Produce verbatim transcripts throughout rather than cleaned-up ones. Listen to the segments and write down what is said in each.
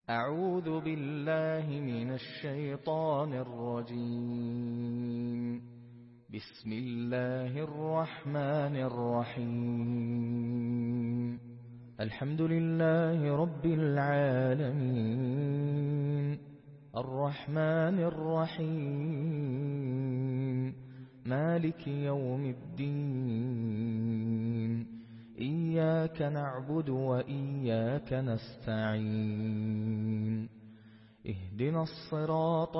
أعوذ بالله من الشيطان الرجيم. بسم الله الرحمن الرحيم. الحمد لله رب العالمين، الرحمن الرحيم، مالك يوم الدين. إياك نعبد وإياك نستعين. اهدنا الصراط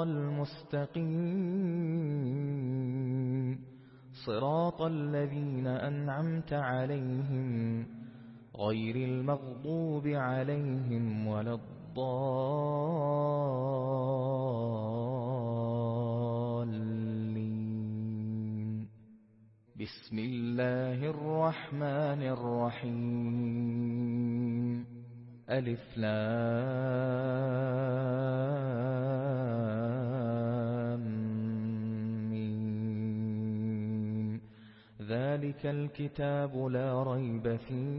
المستقيم، صراط الذين أنعمت عليهم غير المغضوب عليهم ولا الضالين. بسم الله الرحمن الرحيم. ألف لام ميم. ذلك الكتاب لا ريب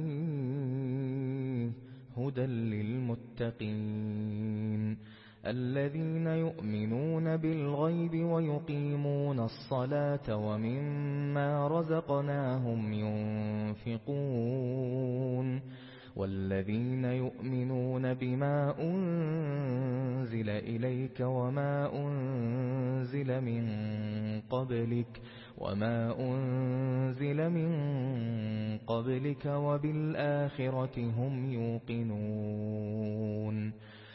فيه هدى للمتقين، الذين يؤمنون بالغيب ويقيمون الصلاة ومما رزقناهم ينفقون، والذين يؤمنون بما أنزل إليك وما أنزل من قبلك وما أنزل من قبلك وبالآخرة هم يوقنون.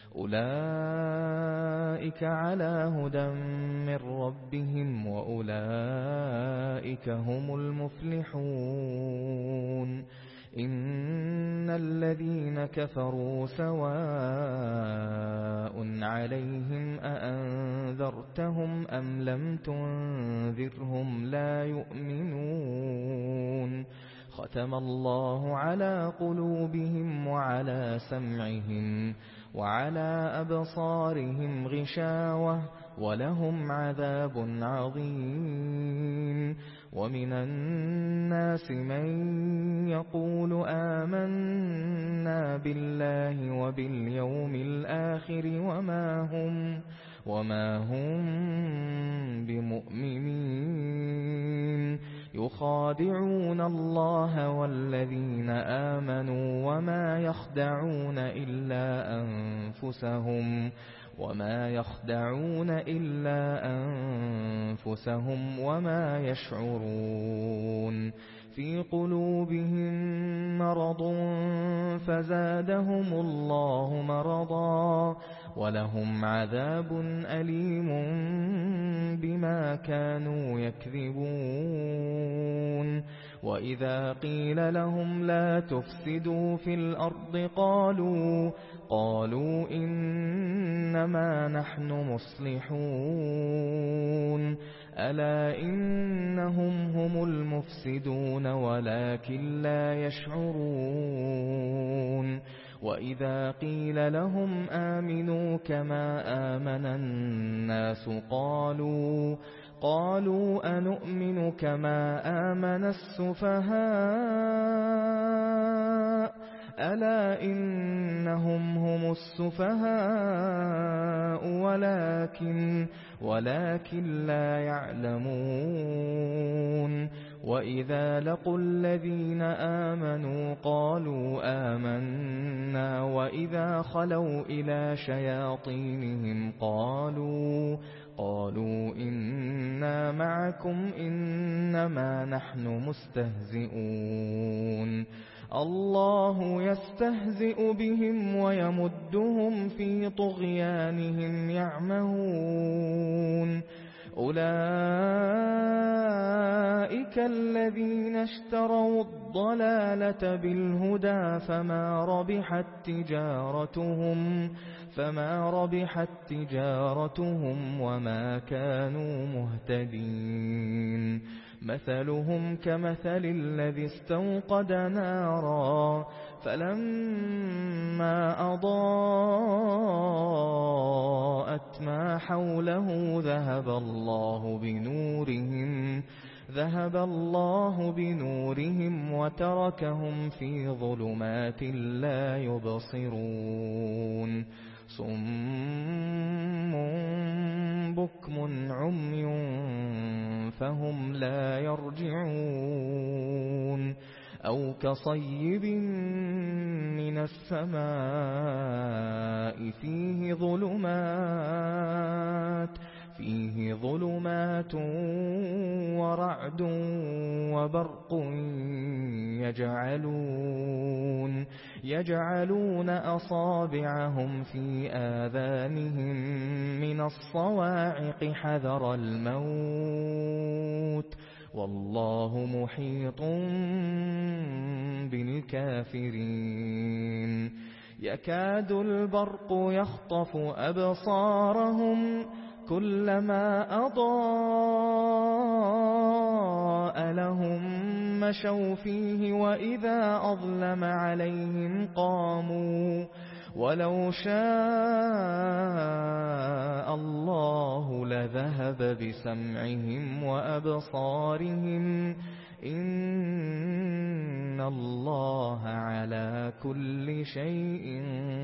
أولئك على هدى من ربهم وأولئك هم المفلحون. إن الذين كفروا سواء عليهم أأنذرتهم أم لم تنذرهم لا يؤمنون. ختم الله على قلوبهم وعلى سمعهم وعلى أبصارهم غشاوة ولهم عذاب عظيم. ومن الناس من يقول آمنا بالله وباليوم الآخر وما هم وما هم بمؤمنين، يخادعون الله والذين آمنوا وما يخدعون إلا أنفسهم وما يخدعون إلا أنفسهم وما يشعرون. في قلوبهم مرض فزادهم الله مرضا ولهم عذاب أليم بما كانوا يكذبون. وإذا قيل لهم لا تفسدوا في الأرض قالوا قالوا إنما نحن مصلحون. ألا إنهم هم المفسدون ولكن لا يشعرون. وإذا قيل لهم آمنوا كما آمن الناس قالوا قالوا أنؤمن كما آمن السفهاء. ألا إنهم هم السفهاء ولكن ولكن لا يعلمون. وإذا لقوا الذين آمنوا قالوا آمنا وإذا خلوا إلى شياطينهم قالوا قالوا إنا معكم إنما نحن مستهزئون. الله يستهزئ بهم ويمدهم في طغيانهم يعمهون. أولئك الذين اشتروا الضلالة بالهدى فما ربحت تجارتهم فما ربحت تجارتهم وما كانوا مهتدين. مثلهم كمثل الذي استوقد نارا فلما أضاءت ما حوله ذهب الله بنورهم ذهب الله بنورهم وتركهم في ظلمات لا يبصرون. صُمٌّ بُكْمٌ عُمْيٌ فَهُمْ لَا يَرْجِعُونَ أَوْ كَصَيِّبٍ مِّنَ السَّمَاءِ فِيهِ ظُلُمَاتٌ فيه ظلمات ورعد وبرق يجعلون يجعلون أصابعهم في آذانهم من الصواعق حذر الموت والله محيط بالكافرين يكاد البرق يخطف أبصارهم كلما أضاء لهم مشوا فيه وإذا أظلم عليهم قاموا ولو شاء الله لذهب بسمعهم وأبصارهم إن الله على كل شيء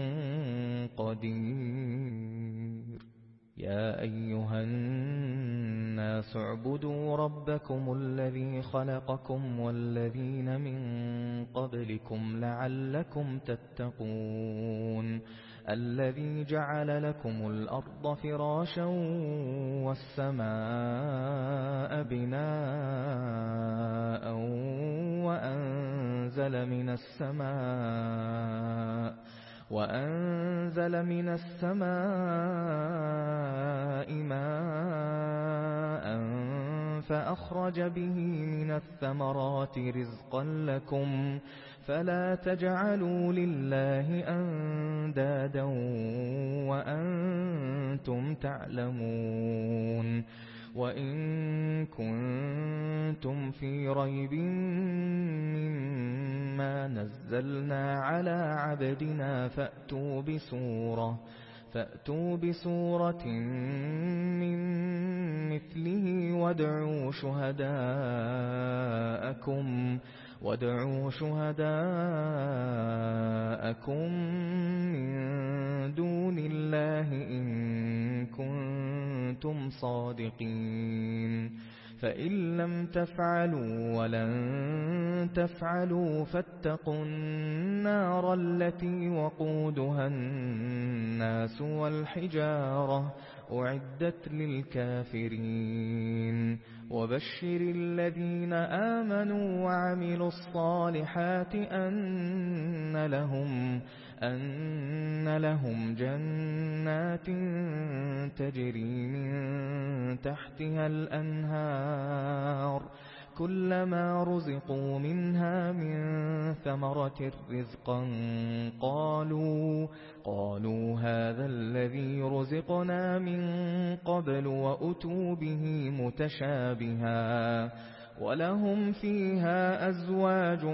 قدير يا أيها الناس اعبدوا ربكم الذي خلقكم والذين من قبلكم لعلكم تتقون الذي جعل لكم الأرض فراشا والسماء بناء وأنزل من السماء وأنزل من السماء ماء فأخرج به من الثمرات رزقا لكم فلا تجعلوا لله أندادا وأنتم تعلمون وإن كنتم في ريب مما نزلنا على عبدنا فأتوا بسورة فأتوا بسورة من مثله وادعوا شهداءكم وادعوا شهداءكم من دون الله إن كنتم صادقين فإن لم تفعلوا ولن تفعلوا فاتقوا النار التي وقودها الناس والحجارة أعدت للكافرين وبشر الذين آمنوا وعملوا الصالحات أن لهم أن لهم جنات تجري من تحتها الأنهار كلما رزقوا منها من ثمرة رزقا قالوا قالوا هذا الذي رزقنا من قبل وأتوا به متشابها ولهم فيها أزواج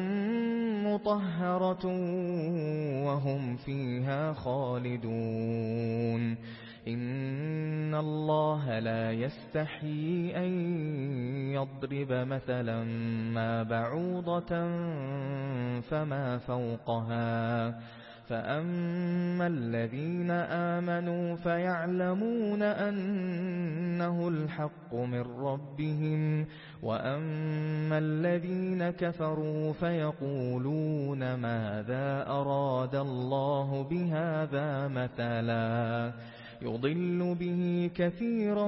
مطهرة وهم فيها خالدون إن الله لا يستحيي أن يضرب مثلا ما بعوضة فما فوقها فأما الذين آمنوا فيعلمون أنه الحق من ربهم وأما الذين كفروا فيقولون ماذا أراد الله بهذا مثلا يضل به كثيرا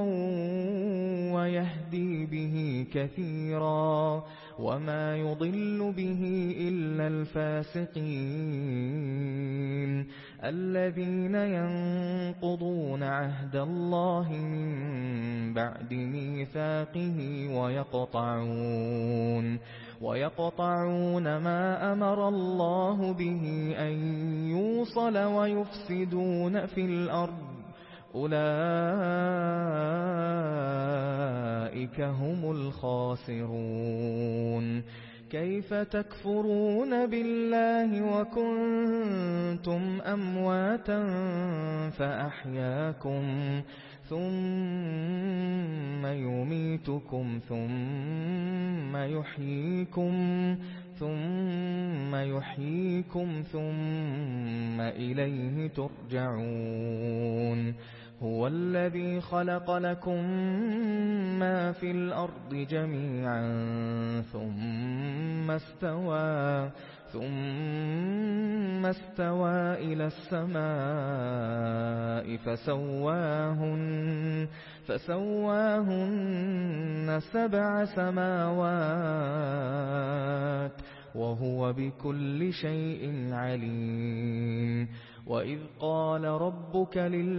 ويهدي به كثيرا وما يضل به إلا الفاسقين الذين ينقضون عهد الله من بعد ميثاقه ويقطعون ويقطعون ما أمر الله به أن يوصل ويفسدون في الأرض أولئك هم الخاسرون كيف تكفرون بالله وكنتم أمواتا فأحياكم ثم يميتكم ثم يحييكم ثم يحييكم ثم إليه ترجعون هو الذي خلق لكم ما في الأرض جميعا ثم استوى ثم استوى إلى السماء فسواهن فسواهن سبع سماوات وهو بكل شيء عليم وإذ قال ربك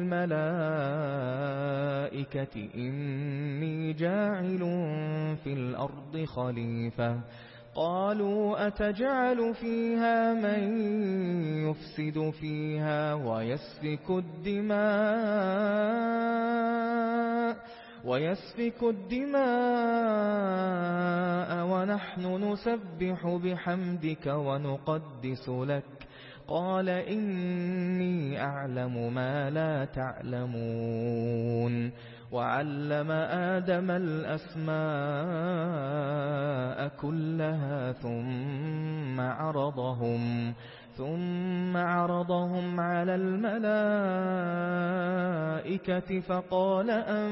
للملائكة إني جاعل في الأرض خليفة قالوا أتجعل فيها من يفسد فيها ويسفك الدماء ويسفك الدماء ونحن نسبح بحمدك ونقدس لك قال إني أعلم ما لا تعلمون وعلم آدم الأسماء كلها ثم عرضهم ثم عرضهم على الملائكة فقال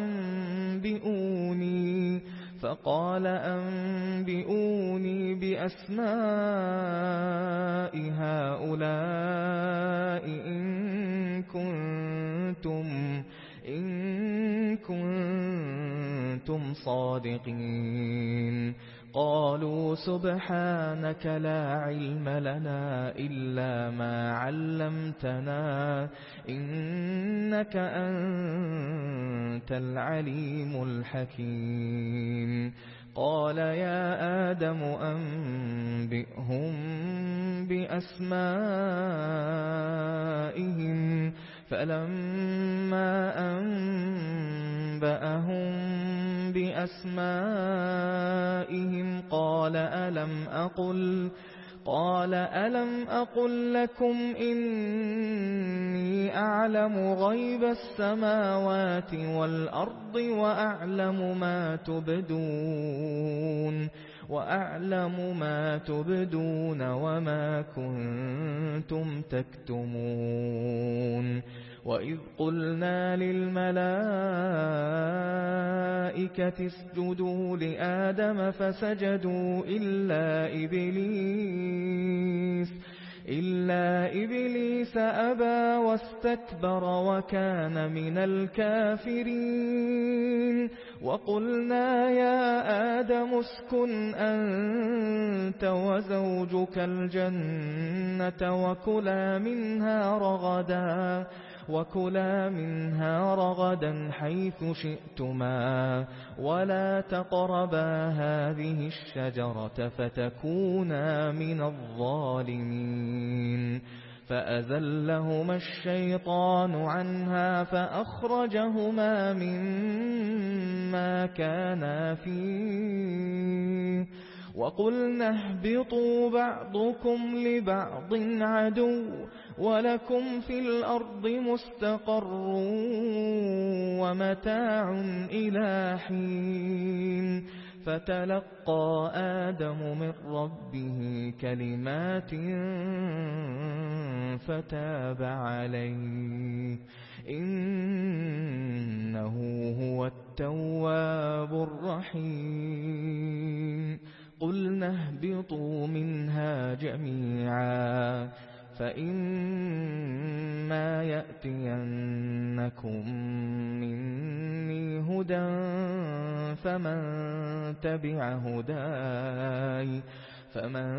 أنبئوني فقال أنبئوني بأسماء هؤلاء إن كنتم إن كنتم صادقين قالوا سبحانك لا علم لنا إلا ما علمتنا إنك أنت العليم الحكيم قال يا آدم أنبئهم بأسمائهم فلما أنبأهم بأسمائهم قال ألم أقل قال ألم أقل لكم إني أعلم غيب السماوات والأرض وأعلم ما تبدون وأعلم ما تبدون وما كنتم تكتمون وإذ قلنا للملائكة اسجدوا لآدم فسجدوا إلا إبليس إلا إبليس أبى واستكبر وكان من الكافرين وقلنا يا آدم اسكن أنت وزوجك الجنة وكلا منها رغدا وكلا منها رغدا حيث شئتما ولا تقربا هذه الشجرة فتكونا من الظالمين فأزلهما الشيطان عنها فأخرجهما مما كانا فيه وقلنا اهبطوا بعضكم لبعض عدو ولكم في الأرض مستقر ومتاع إلى حين فتلقى آدم من ربه كلمات فتاب عليه إنه هو التواب الرحيم قلنا اهبطوا منها جميعا فإما يأتينكم مني هدى فمن تبع هداي فمن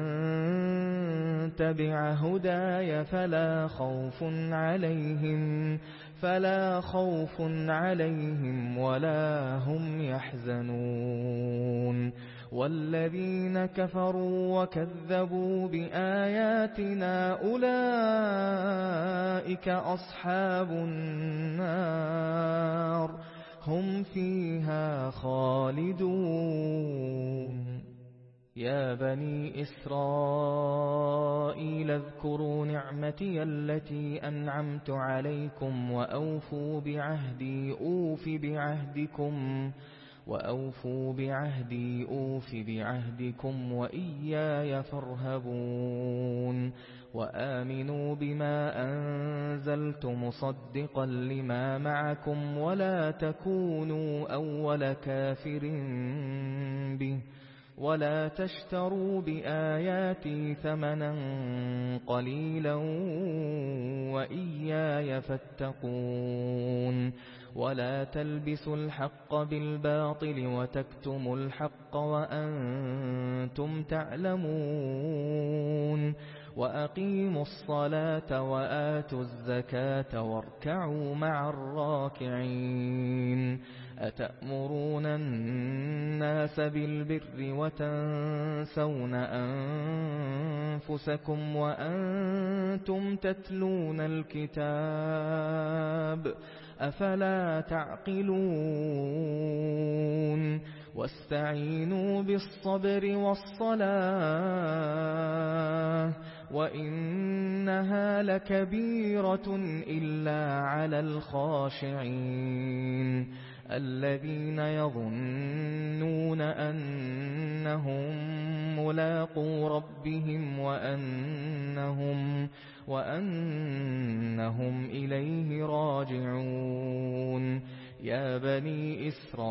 تبع هداي فلا خوف عليهم فلا خوف عليهم ولا هم يحزنون والذين كفروا وكذبوا بآياتنا أولئك أصحاب النار هم فيها خالدون يا بني إسرائيل اذكروا نعمتي التي أنعمت عليكم وأوفوا بعهدي أوف بعهدكم وأوفوا بعهدي أوف بعهدكم وإياي فارهبون وآمنوا بما أنزلت مصدقا لما معكم ولا تكونوا أول كافر به ولا تشتروا بآياتي ثمنا قليلا وإياي فاتقون ولا تلبسوا الحق بالباطل وتكتموا الحق وأنتم تعلمون وأقيموا الصلاة وآتوا الزكاة واركعوا مع الراكعين أتأمرون الناس بالبر وتنسون أنفسكم وأنتم تتلون الكتاب أفلا تعقلون واستعينوا بالصبر والصلاة وإنها لكبيرة إلا على الخاشعين الذين يظنون أنهم ملاقو ربهم وأنهم وأنهم إليه راجعون يا بني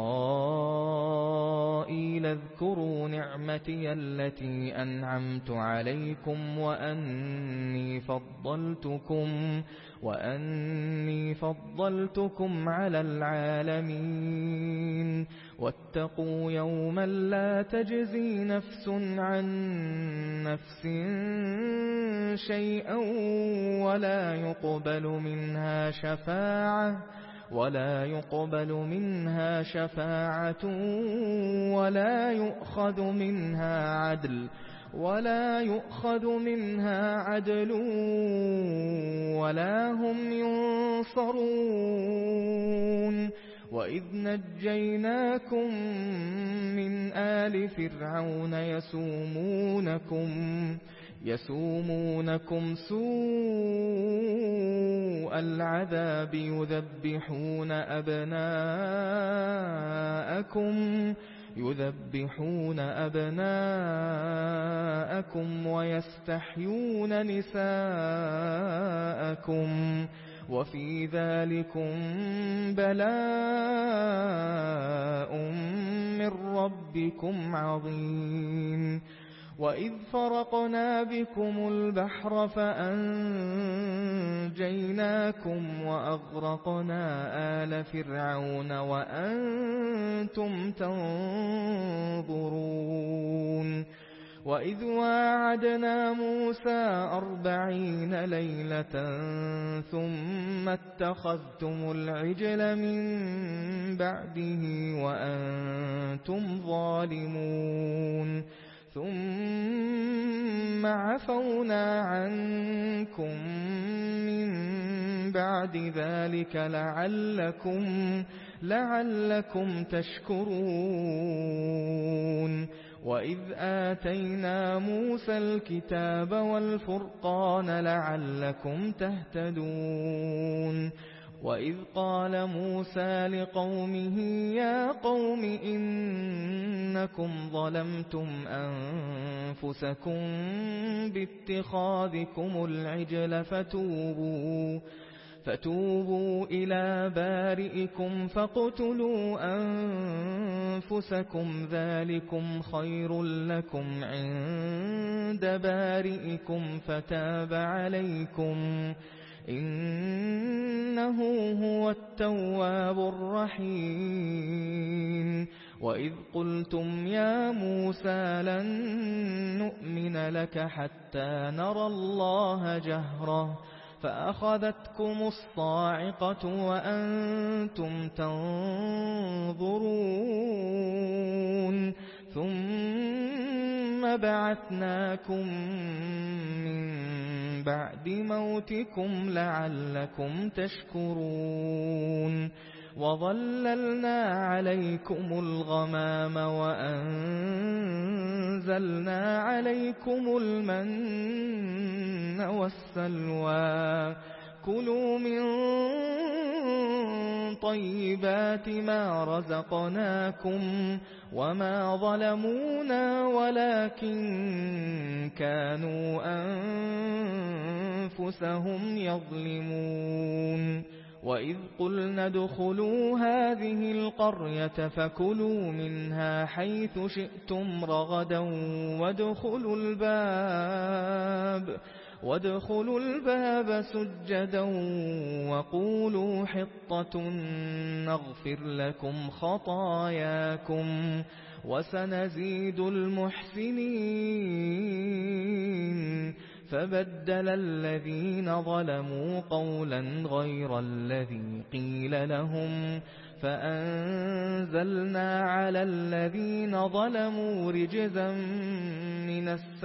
إسرائيل اذكروا نعمتي التي أنعمت عليكم وأني فضلتكم وأني فضلتكم على العالمين واتقوا يوما لا تجزي نفس عن نفس شيئا ولا يقبل منها شفاعة ولا يقبل منها شفاعة ولا يؤخذ منها عدل ولا يؤخذ منها عدل ولا هم ينصرون وإذ نجيناكم من آل فرعون يسومونكم يسومونكم سوء العذاب يذبحون أبناءكم يذبحون أبناءكم ويستحيون نساءكم وفي ذلكم بلاء من ربكم عظيم وإذ فرقنا بكم البحر فأنجيناكم وأغرقنا آل فرعون وأنتم تنظرون وإذ واعدنا موسى أربعين ليلة ثم اتخذتم العجل من بعده وأنتم ظالمون ثم عفونا عنكم من بعد ذلك لعلكم لعلكم تشكرون وإذ آتينا موسى الكتاب والفرقان لعلكم تهتدون وإذ قال موسى لقومه يا قوم إنكم ظلمتم أنفسكم باتخاذكم العجل فتوبوا فتوبوا إلى بارئكم فاقتلوا أنفسكم ذلكم خير لكم عند بارئكم فتاب عليكم إنه هو التواب الرحيم وإذ قلتم يا موسى لن نؤمن لك حتى نرى الله جهرة فأخذتكم الصاعقة وأنتم تنظرون ثم بعثناكم من بعد موتكم لعلكم تشكرون وظللنا عليكم الغمام وأنزلنا عليكم المن والسلوى كلوا من طيبات ما رزقناكم وما ظلمونا ولكن كانوا أنفسهم يظلمون وإذ قلنا ادخلوا هذه القرية فكلوا منها حيث شئتم رغدا وادخلوا الباب وادخلوا الباب سجدا وقولوا حطة نغفر لكم خطاياكم وسنزيد المحسنين فبدل الذين ظلموا قولا غير الذي قيل لهم فأنزلنا على الذين ظلموا رجزا من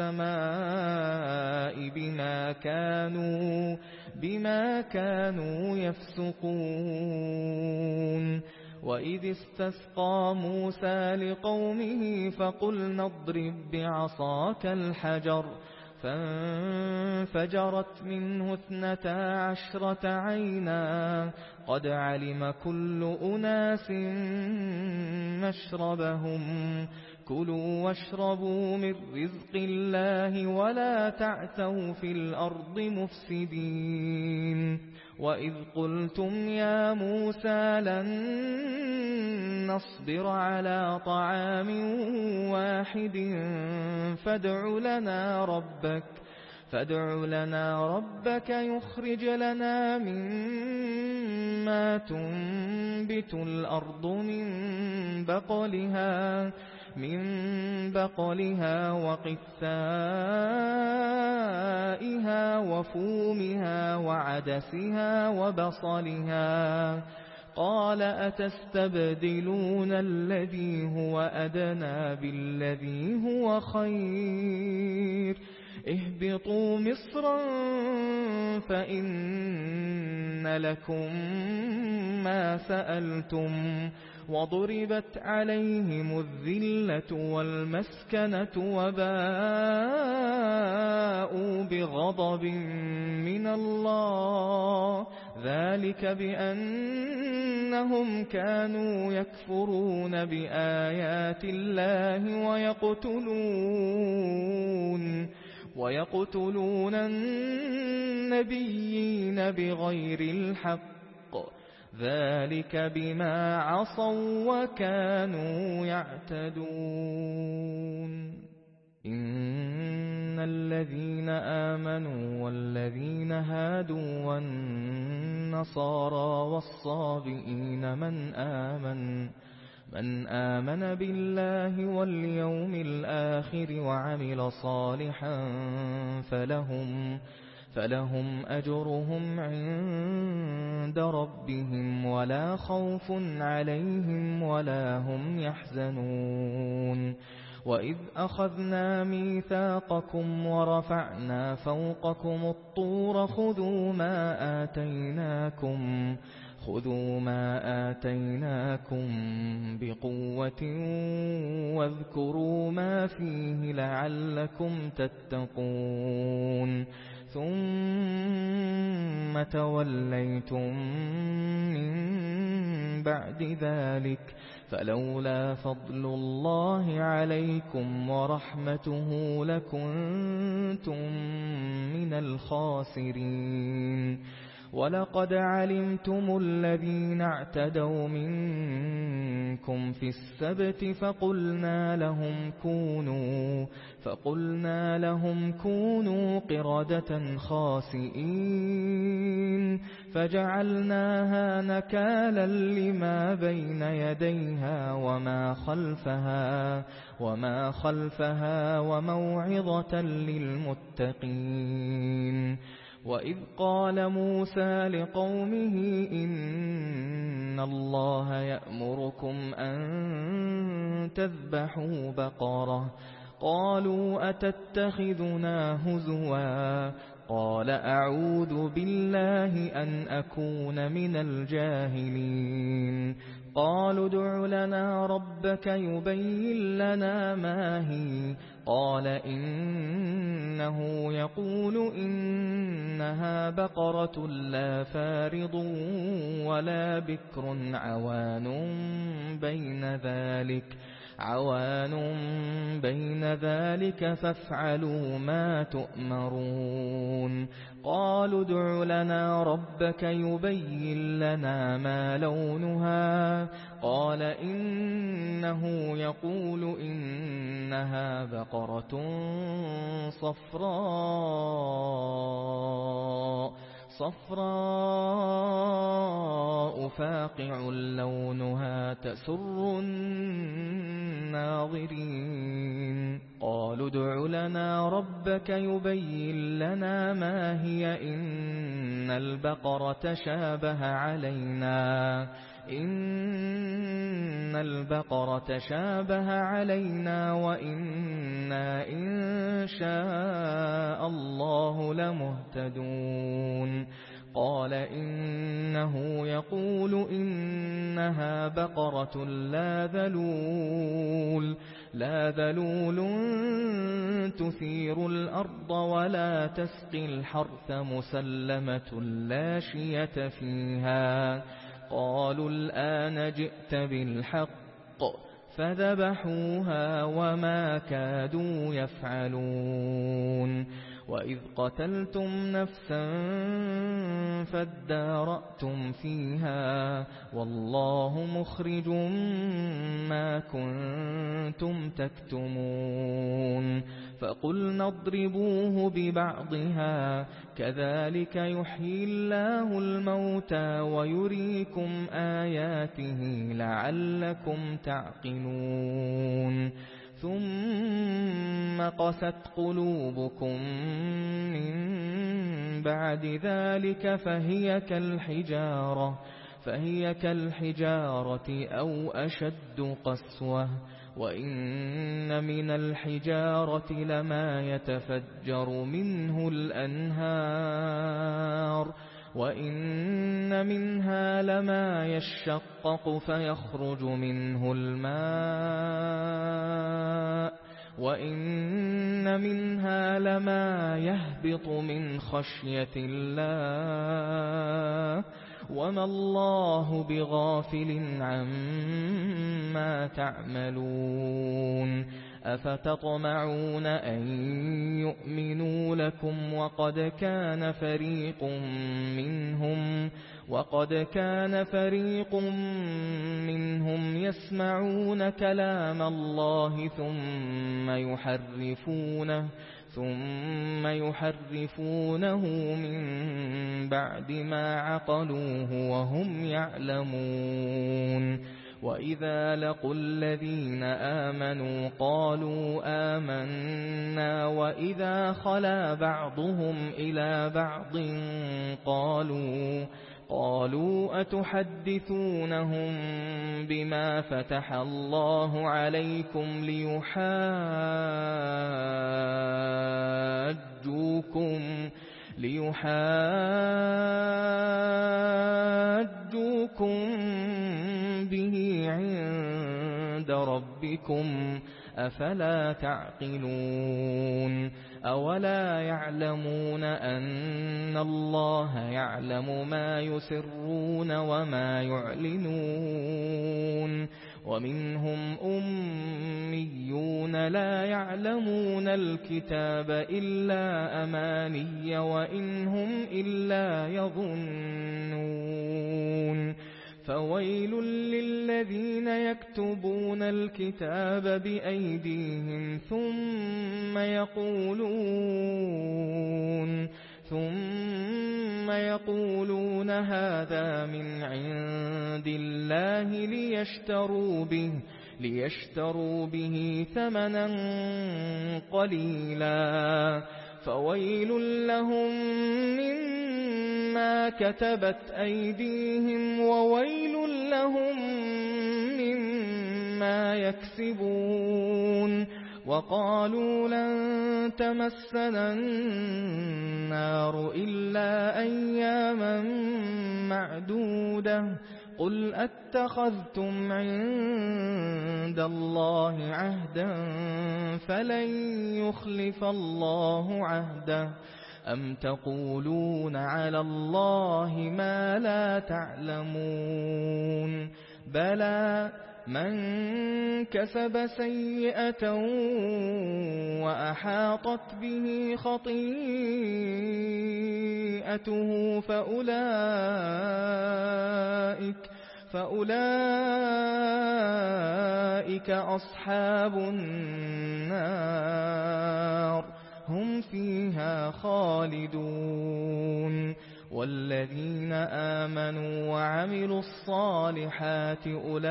السماء بما كانوا بما كانوا يفسقون وإذ استسقى موسى لقومه فقلنا اضرب بعصاك الحجر فانفجرت منه اثنتا عشرة عينا قد علم كل أناس مشربهم كلوا واشربوا من رزق الله ولا تعثوا في الأرض مفسدين وإذ قلتم يا موسى لن نصبر على طعام واحد فادع لنا ربك فادع لنا ربك يخرج لنا مما تنبت الأرض من بقلها من بقلها وقثائها وفومها وعدسها وبصلها قال أتستبدلون الذي هو أدنى بالذي هو خير اهبطوا مصرا فإن لكم ما سألتم وضربت عليهم الذلة والمسكنة وباءوا بغضب من الله ذلك بأنهم كانوا يكفرون بآيات الله ويقتلون ويقتلون النبيين بغير الحق ذلك بما عصوا وكانوا يعتدون إن الذين آمنوا والذين هادوا والنصارى والصابئين من آمن من آمن بالله واليوم الآخر وعمل صالحا فلهم فلهم أجرهم عند ربهم ولا خوف عليهم ولا هم يحزنون وإذ أخذنا ميثاقكم ورفعنا فوقكم الطور خذوا ما آتيناكم خذوا ما آتيناكم بقوة واذكروا ما فيه لعلكم تتقون ثم توليتم من بعد ذلك فلولا فضل الله عليكم ورحمته لكنتم من الخاسرين ولقد علمتم الذين اعتدوا منكم في السبت فقلنا لهم كونوا فقلنا لهم كونوا قردة خاسئين فجعلناها نكالا لما بين يديها وما خلفها وما خلفها وموعظة للمتقين وإذ قال موسى لقومه إن الله يأمركم أن تذبحوا بقرة قالوا أتتخذنا هزوا قال أعوذ بالله أن أكون من الجاهلين قالوا ادع لنا ربك يبين لنا ما هي قال إنه يقول إنها بقرة لا فارض ولا بكر عوان بين ذلك عوان بين ذلك فافعلوا ما تؤمرون قالوا ادع لنا ربك يبين لنا ما لونها قال إنه يقول إنها بقرة صفراء صفراء فاقع لونها تسر الناظرين قالوا ادع لنا ربك يبين لنا ما هي إن البقرة شابه علينا إن البقرة شابه علينا وإنا إن شاء الله لمهتدون قال إنه يقول إنها بقرة لا ذلول لا ذلول تثير الأرض ولا تسقي الحرث مسلمة لا شية فيها قالوا الآن جئت بالحق فذبحوها وما كادوا يفعلون وإذ قتلتم نفسا فادارأتم فيها والله مخرج ما كنتم تكتمون فقلنا اضربوه ببعضها كذلك يحيي الله الموتى ويريكم آياته لعلكم تعقلون ثم قست قلوبكم من بعد ذلك فهي كالحجارة فهي كالحجارة أو أشد قسوة وإن من الحجارة لما يتفجر منه الأنهار وإن منها لما يشقق فيخرج منه الماء وإن منها لما يهبط من خشية الله وما الله بغافل عما تعملون أفتطمعون أن يؤمنوا لكم وقد كان فريق منهم وقد كان فريق منهم يسمعون كلام الله ثم يحرفونه ثم يحرفونه من بعد ما عقلوه وهم يعلمون وإذا لقوا الذين آمنوا قالوا آمنا وإذا خلا بعضهم إلى بعض قالوا قالوا أتحدثونهم بما فتح الله عليكم ليحاجوكم ليحاجوكم به عند ربكم أفلا تعقلون أولا يعلمون أن الله يعلم ما يسرون وما يعلنون ومنهم أميون لا يعلمون الكتاب إلا أماني وإنهم إلا يظنون فويل للذين يكتبون الكتاب بأيديهم ثم يقولون ثم يقولون هذا من عند الله ليشتروا به ليشتروا به ثمنا قليلا فويل لهم مما كتبت أيديهم وويل لهم مما يكسبون وقالوا لن تمسنا النار إلا أياما معدودة قل أتخذتم عند الله عهدا فلن يخلف الله عهده أَمْ تَقُولُونَ عَلَى اللَّهِ مَا لَا تَعْلَمُونَ بَلَى مَنْ كَسَبَ سَيِّئَةً وَأَحَاطَتْ بِهِ خَطِيئَتُهُ فَأُولَئِكَ فَأُولَئِكَ أَصْحَابُ النَّارِ هُمْ فِيهَا خَالِدُونَ وَالَّذِينَ آمَنُوا وَعَمِلُوا الصَّالِحَاتِ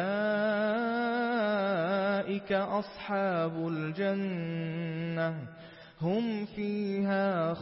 أُولَئِكَ أَصْحَابُ الْجَنَّةِ هُمْ فِيهَا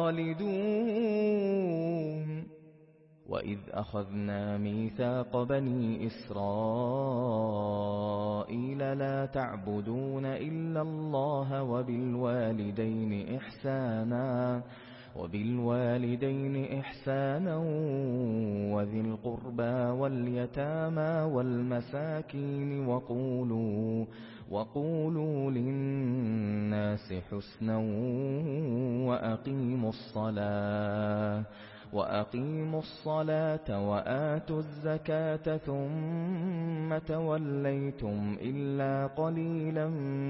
خَالِدُونَ وَإِذْ أَخَذْنَا مِيثَاقَ بَنِي إِسْرَائِيلَ لَا تَعْبُدُونَ إِلَّا اللَّهَ وَبِالْوَالِدَيْنِ إِحْسَانًا وَبِالْوَالِدَيْنِ إِحْسَانًا وَذِي الْقُرْبَى وَالْيَتَامَى وَالْمَسَاكِينِ وَقُولُوا وَقُولُوا لِلنَّاسِ حُسْنًا وَأَقِيمُوا الصَّلَاةَ وَأَقِيمُوا الصَّلَاةَ وَآتُوا الزَّكَاةَ ثُمَّ تَوَلَّيْتُمْ إِلَّا قَلِيلًا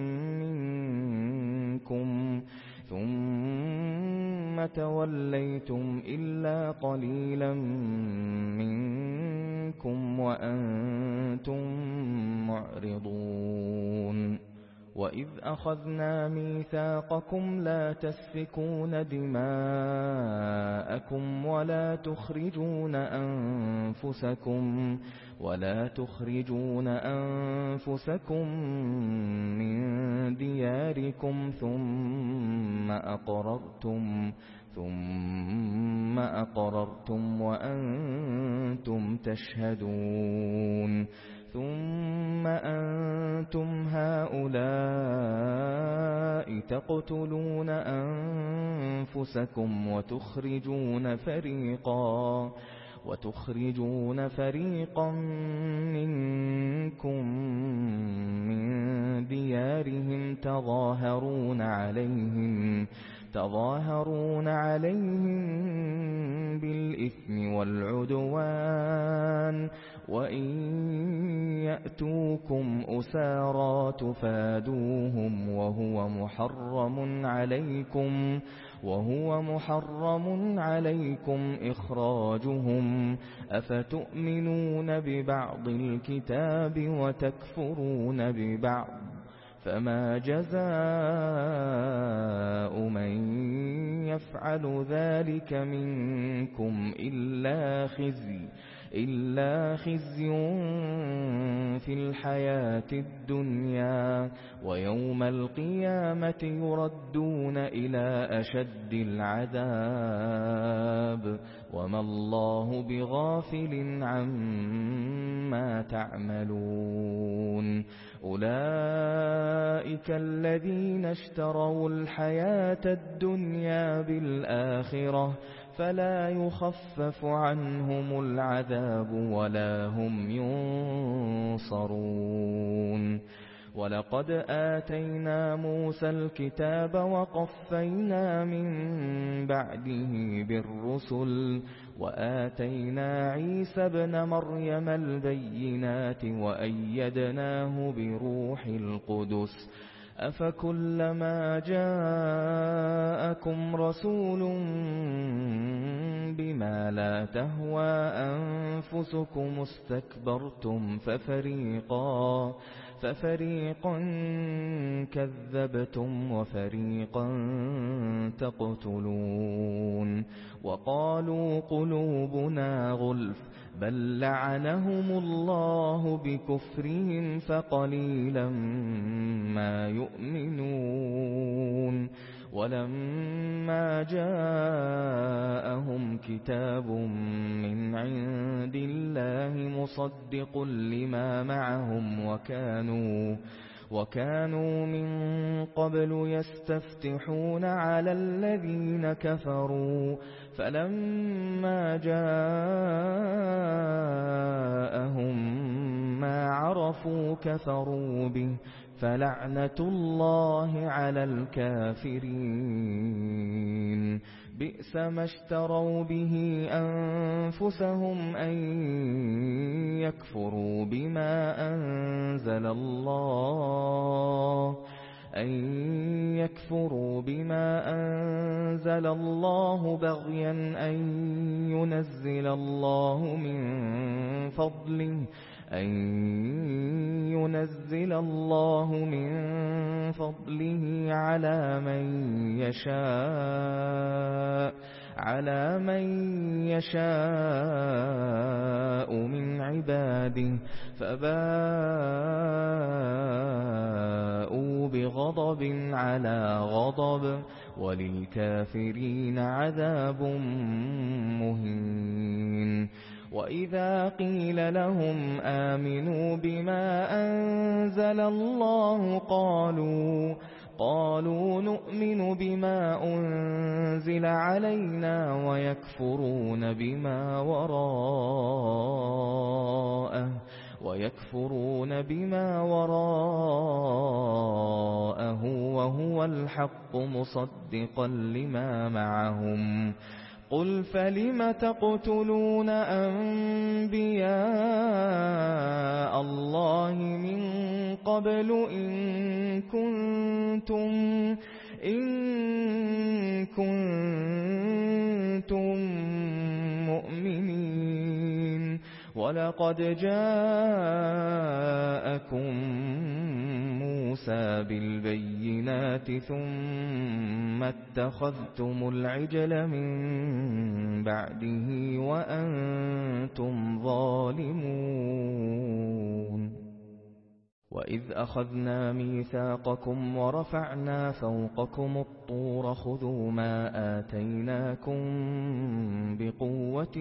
مِنكُمْ ثُمَّ تَوَلَّيْتُمْ إِلَّا قَلِيلًا مِنكُمْ وَأَنْتُمْ مُعْرِضُونَ وَإِذْ أَخَذْنَا مِيثَاقَكُمْ لَا تَسْفِكُونَ دِمَاءَكُمْ وَلَا تُخْرِجُونَ أَنفُسَكُمْ وَلَا تُخْرِجُونَ أَنفُسَكُمْ مِنْ دِيَارِكُمْ ثُمَّ أَقْرَرْتُمْ ثُمَّ أَقْرَرْتُمْ وَأَنْتُمْ تَشْهَدُونَ ثُمَّ أَنْتُمْ هَؤُلَاءِ تَقْتُلُونَ أَنفُسَكُمْ وَتُخْرِجُونَ فَرِيقًا وَتُخْرِجُونَ فَرِيقًا مِنْكُمْ مِنْ دِيَارِهِمْ تَظَاهَرُونَ عَلَيْهِمْ تظاهرون عليهم بالإثم والعدوان وإن يأتوكم أسارى تفادوهم وهو محرم عليكم وهو محرم عليكم إخراجهم أفتؤمنون ببعض الكتاب وتكفرون ببعض فما جزاء من يفعل ذلك منكم إلا خزي إلا خزي في الحياة الدنيا ويوم القيامة يردون إلى أشد العذاب وما الله بغافل عما تعملون أولئك الذين اشتروا الحياة الدنيا بالآخرة فلا يخفف عنهم العذاب ولا هم ينصرون ولقد آتينا موسى الكتاب وقفينا من بعده بالرسل وآتينا عيسى ابن مريم البينات وأيدناه بروح القدس أفكلما جاءكم رسول بما لا تهوى أنفسكم استكبرتم ففريقا ففريقا كذبتم وفريقا تقتلون وقالوا قلوبنا غلف بل لعنهم الله بكفرهم فقليلا ما يؤمنون ولما جاءهم كتاب من عند الله مصدق لما معهم وكانوا وكانوا من قبل يستفتحون على الذين كفروا فلما جاءهم ما عرفوا كفروا به فلعنة الله على الكافرين بئس ما اشتروا به أنفسهم أن يكفروا بما أنزل الله أن يكفروا بما أنزل الله بغيا أن ينزل الله من فضله أن ينزل الله من فضله على من يشاء على من يشاء من عباده فباءوا بغضب على غضب وللكافرين عذاب مهين. وإذا قيل لهم آمنوا بما أنزل الله قالوا قالوا نؤمن بما أنزل علينا ويكفرون بما وراءه ويكفرون بما وراءه وهو الحق مصدقا لما معهم. قل فلم تقتلون أنبياء الله من قبل إن كنتم إن كنتم مؤمنين. ولقد جاءكم موسى بالبينات ثم اتخذتم العجل من بعده وأنتم ظالمون. وإذ أخذنا ميثاقكم ورفعنا فوقكم الطور خذوا ما آتيناكم بقوة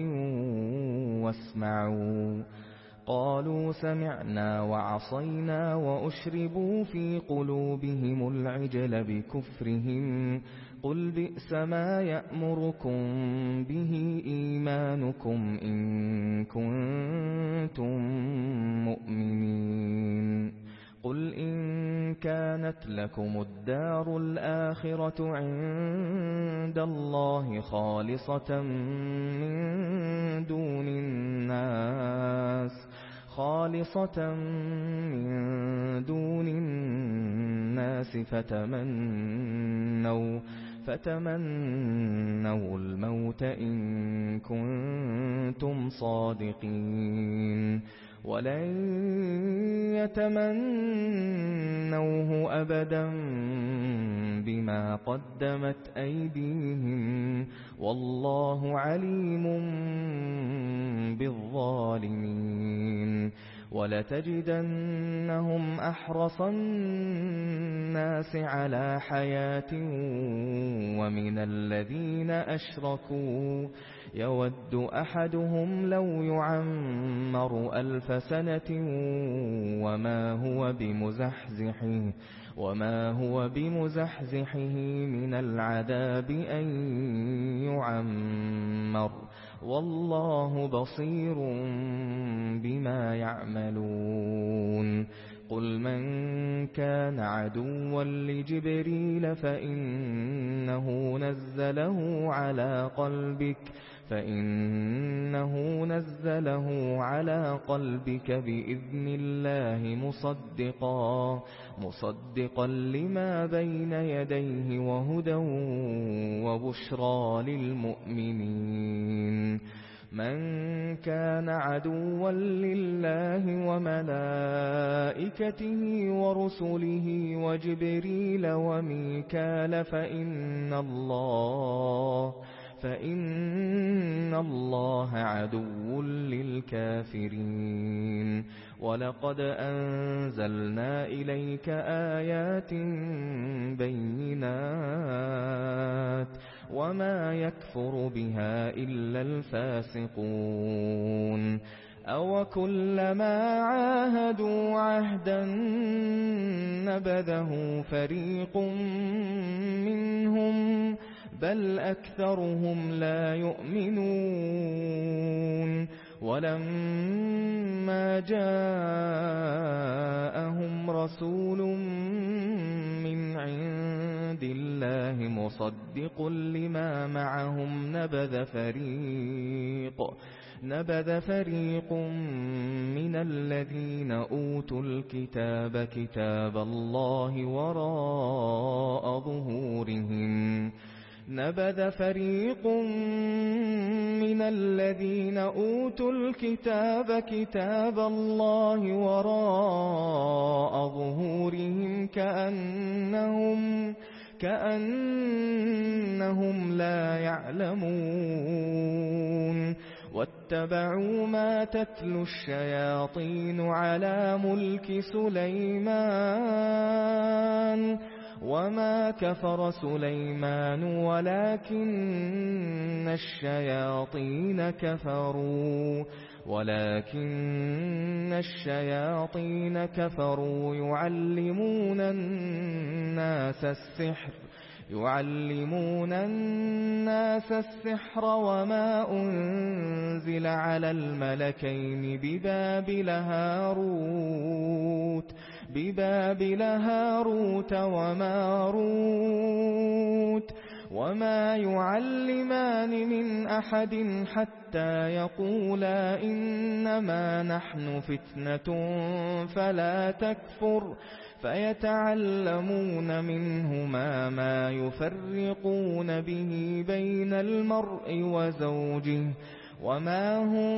واسمعوا قالوا سمعنا وعصينا وأشربوا في قلوبهم العجل بكفرهم قل بئس ما يأمركم به إيمانكم إن كنتم مؤمنين. قل إن كانت لكم الدار الآخرة عند الله خالصة من دون الناس خالصة من دون الناس فتمنوا فتمنوا الموت إن كنتم صادقين ولن يتمنوه أبدا بما قدمت أيديهم والله عليم بالظالمين. ولتجدنهم أحرص الناس على حياة ومن الذين أشركوا يود أحدهم لو يعمر ألف سنة وما هو بمزحزحه وما هو بمزحزحه من العذاب أن يعمر والله بصير بما يعملون. قل من كان عدوا لجبريل فإنه نزله على قلبك فإنه نزله على قلبك بإذن الله مصدقا مصدقا لما بين يديه وهدى وبشرى للمؤمنين. من كان عدوا لله وملائكته ورسله وجبريل وميكال فإن الله فإن الله عدو للكافرين. ولقد أنزلنا إليك آيات بينات وما يكفر بها إلا الفاسقون. أو كلما عاهدوا عهدا نبذه فريق منهم بل أكثرهم لا يؤمنون. ولما جاءهم رسول من عند الله الله مصدق لما معهم نبذ فريق نبذ فريق من الذين أوتوا الكتاب كتاب الله وراء ظهورهم نبذ فريق من الذين أوتوا الكتاب كتاب الله وراء ظهورهم كأنهم كأنهم لا يعلمون واتبعوا ما تتلو الشياطين على ملك سليمان وما كفر سليمان ولكن الشياطين كفروا ولكن الشياطين كفروا يعلمون الناس السحر يعلمون الناس السحر وما أنزل على الملكين ببابل هاروت ببابل هاروت وماروت وما يعلمان من أحد حتى يقولا إنما نحن فتنة فلا تكفر فيتعلمون منهما ما يفرقون به بين المرء وزوجه وما هم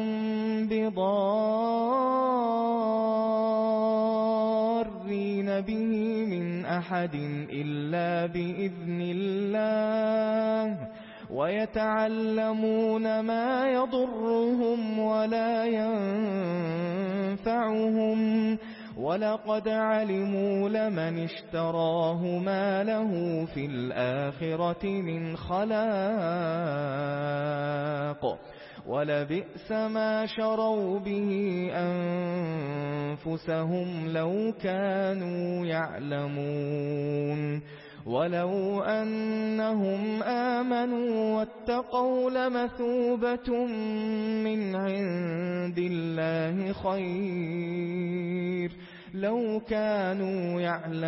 بضارين به من أحد إلا بإذن الله ويتعلمون ما يضرهم ولا ينفعهم ولقد علموا لمن اشتراه ما له في الآخرة من خلاق ولبئس ما شروا به أنفسهم لو كانوا يعلمون ولو أنهم آمنوا واتقوا لمثوبة من عند الله خير لو كانوا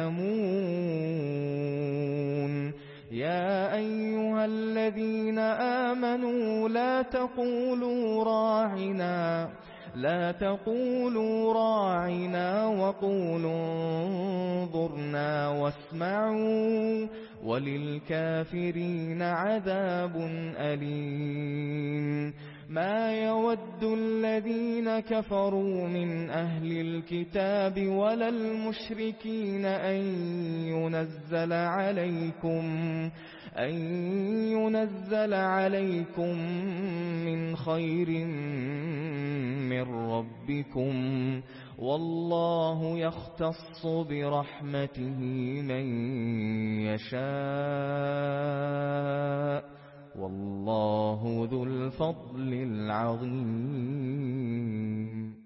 يعلمون يا أيها الذين آمنوا لا تقولوا راعنا لا تقولوا راعنا وقولوا انظرنا واسمعوا وللكافرين عذاب أليم ما يود الذين كفروا من أهل الكتاب ولا المشركين أن ينزل عليكم أن ينزل عليكم من خير من ربكم والله يختص برحمته من يشاء والله ذو الفضل العظيم